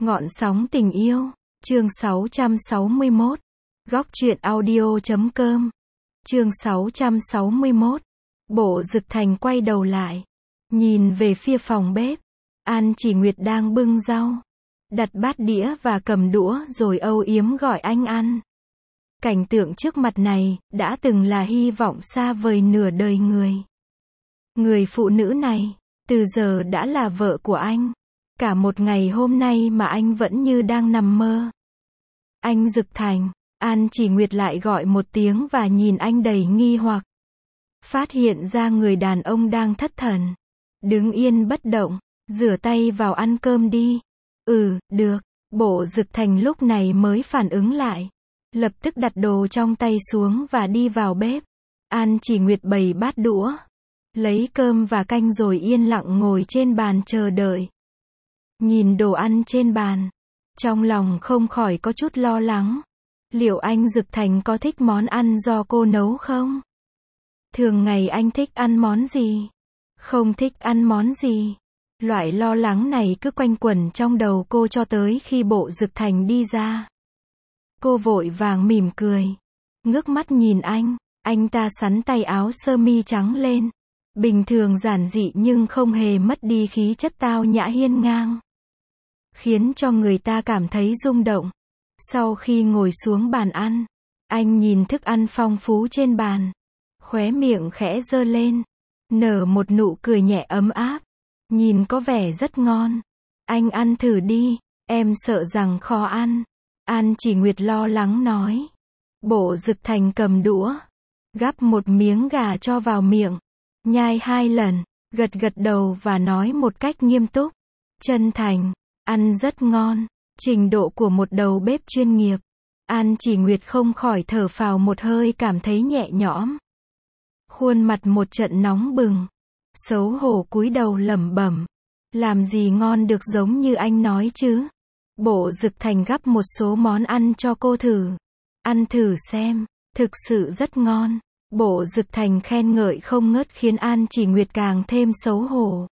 Ngọn sóng tình yêu, chương 661. Góc truyện audio.com. Chương 661. Bộ Dực Thành quay đầu lại, nhìn về phía phòng bếp. An Chỉ Nguyệt đang bưng rau, đặt bát đĩa và cầm đũa rồi âu yếm gọi anh ăn. Cảnh tượng trước mặt này đã từng là hy vọng xa vời nửa đời người. Người phụ nữ này từ giờ đã là vợ của anh. Cả một ngày hôm nay mà anh vẫn như đang nằm mơ. Anh Dực Thành. An Chỉ Nguyệt lại gọi một tiếng và nhìn anh đầy nghi hoặc. Phát hiện ra người đàn ông đang thất thần, đứng yên bất động. Rửa tay vào ăn cơm đi. Được. Bộ Dực Thành lúc này mới phản ứng lại, lập tức đặt đồ trong tay xuống và đi vào bếp. An Chỉ Nguyệt bày bát đũa, lấy cơm và canh rồi yên lặng ngồi trên bàn chờ đợi. Nhìn đồ ăn trên bàn, trong lòng không khỏi có chút lo lắng. Liệu anh Dực Thành có thích món ăn do cô nấu không? Thường ngày anh thích ăn món gì? Không thích ăn món gì? Loại lo lắng này cứ quanh quẩn trong đầu cô cho tới khi Bộ Dực Thành đi ra. Cô vội vàng mỉm cười, ngước mắt nhìn anh ta xắn tay áo sơ mi trắng lên. Bình thường giản dị nhưng không hề mất đi khí chất tao nhã hiên ngang, khiến cho người ta cảm thấy rung động. Sau khi ngồi xuống bàn ăn, anh nhìn thức ăn phong phú trên bàn, khóe miệng khẽ giơ lên, nở một nụ cười nhẹ ấm áp, nhìn có vẻ rất ngon. Anh ăn thử đi, em sợ rằng khó ăn. An Chỉ Nguyệt lo lắng nói. Bộ Dực Thành cầm đũa, gắp một miếng gà cho vào miệng, nhai 2 lần, gật gật đầu và nói một cách nghiêm túc, chân thành, ăn rất ngon. Trình độ của một đầu bếp chuyên nghiệp. An Chỉ Nguyệt không khỏi thở phào một hơi, cảm thấy nhẹ nhõm. Khuôn mặt một trận nóng bừng, xấu hổ cúi đầu lẩm bẩm, làm gì ngon được giống như anh nói chứ. Bộ Dực Thành gắp một số món ăn cho cô thử. Ăn thử xem, thực sự rất ngon. Bộ Dực Thành khen ngợi không ngớt khiến An Chỉ Nguyệt càng thêm xấu hổ.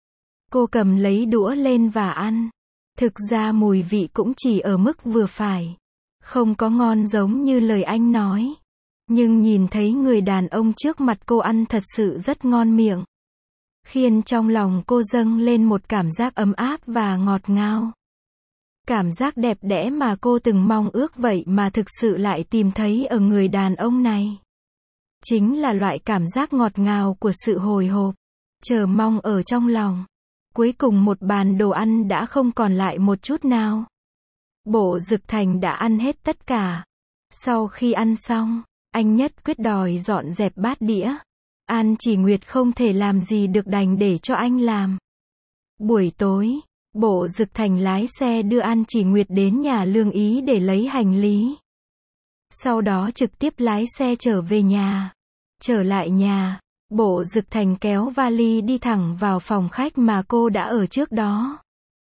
Cô cầm lấy đũa lên và ăn. Thực ra mùi vị cũng chỉ ở mức vừa phải, không có ngon giống như lời anh nói. Nhưng nhìn thấy người đàn ông trước mặt cô ăn thật sự rất ngon miệng, khiến trong lòng cô dâng lên một cảm giác ấm áp và ngọt ngào. Cảm giác đẹp đẽ mà cô từng mong ước vậy mà thực sự lại tìm thấy ở người đàn ông này. Chính là loại cảm giác ngọt ngào của sự hồi hộp, chờ mong ở trong lòng. Cuối cùng một bàn đồ ăn đã không còn lại một chút nào. Bộ Dực Thành đã ăn hết tất cả. Sau khi ăn xong, anh nhất quyết đòi dọn dẹp bát đĩa. An Chỉ Nguyệt không thể làm gì được, đành để cho anh làm. Buổi tối, Bộ Dực Thành lái xe đưa An Chỉ Nguyệt đến nhà Lương Ý để lấy hành lý. Sau đó trực tiếp lái xe trở về nhà. Trở lại nhà, Bộ Dực Thành kéo vali đi thẳng vào phòng khách mà cô đã ở trước đó.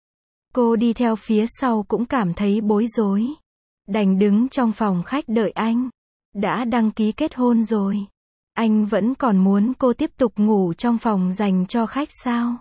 Cô đi theo phía sau cũng cảm thấy bối rối, đành đứng trong phòng khách đợi anh. Đã đăng ký kết hôn rồi, anh vẫn còn muốn cô tiếp tục ngủ trong phòng dành cho khách sao?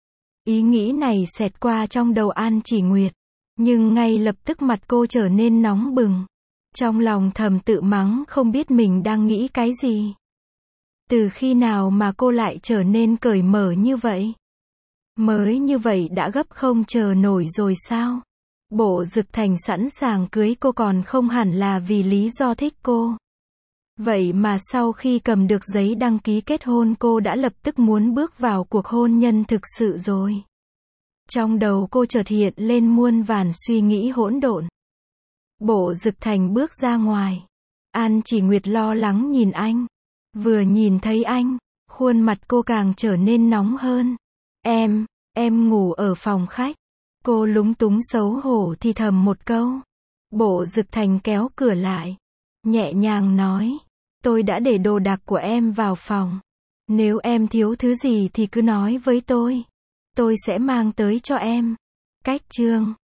Ý nghĩ này xẹt qua trong đầu An Chỉ Nguyệt, nhưng ngay lập tức mặt cô trở nên nóng bừng. Trong lòng thầm tự mắng không biết mình đang nghĩ cái gì. Từ khi nào mà cô lại trở nên cởi mở như vậy? Mới như vậy đã gấp không chờ nổi rồi sao? Bộ Dực Thành sẵn sàng cưới cô còn không hẳn là vì lý do thích cô. Vậy mà sau khi cầm được giấy đăng ký kết hôn cô đã lập tức muốn bước vào cuộc hôn nhân thực sự rồi. Trong đầu cô chợt hiện lên muôn vàn suy nghĩ hỗn độn. Bộ Dực Thành bước ra ngoài. An Chỉ Nguyệt lo lắng nhìn anh. Vừa nhìn thấy anh, khuôn mặt cô càng trở nên nóng hơn. Em ngủ ở phòng khách. Cô lúng túng xấu hổ thì thầm một câu. Bộ Dực Thành kéo cửa lại, nhẹ nhàng nói, tôi đã để đồ đạc của em vào phòng. Nếu em thiếu thứ gì thì cứ nói với tôi sẽ mang tới cho em. Cách chương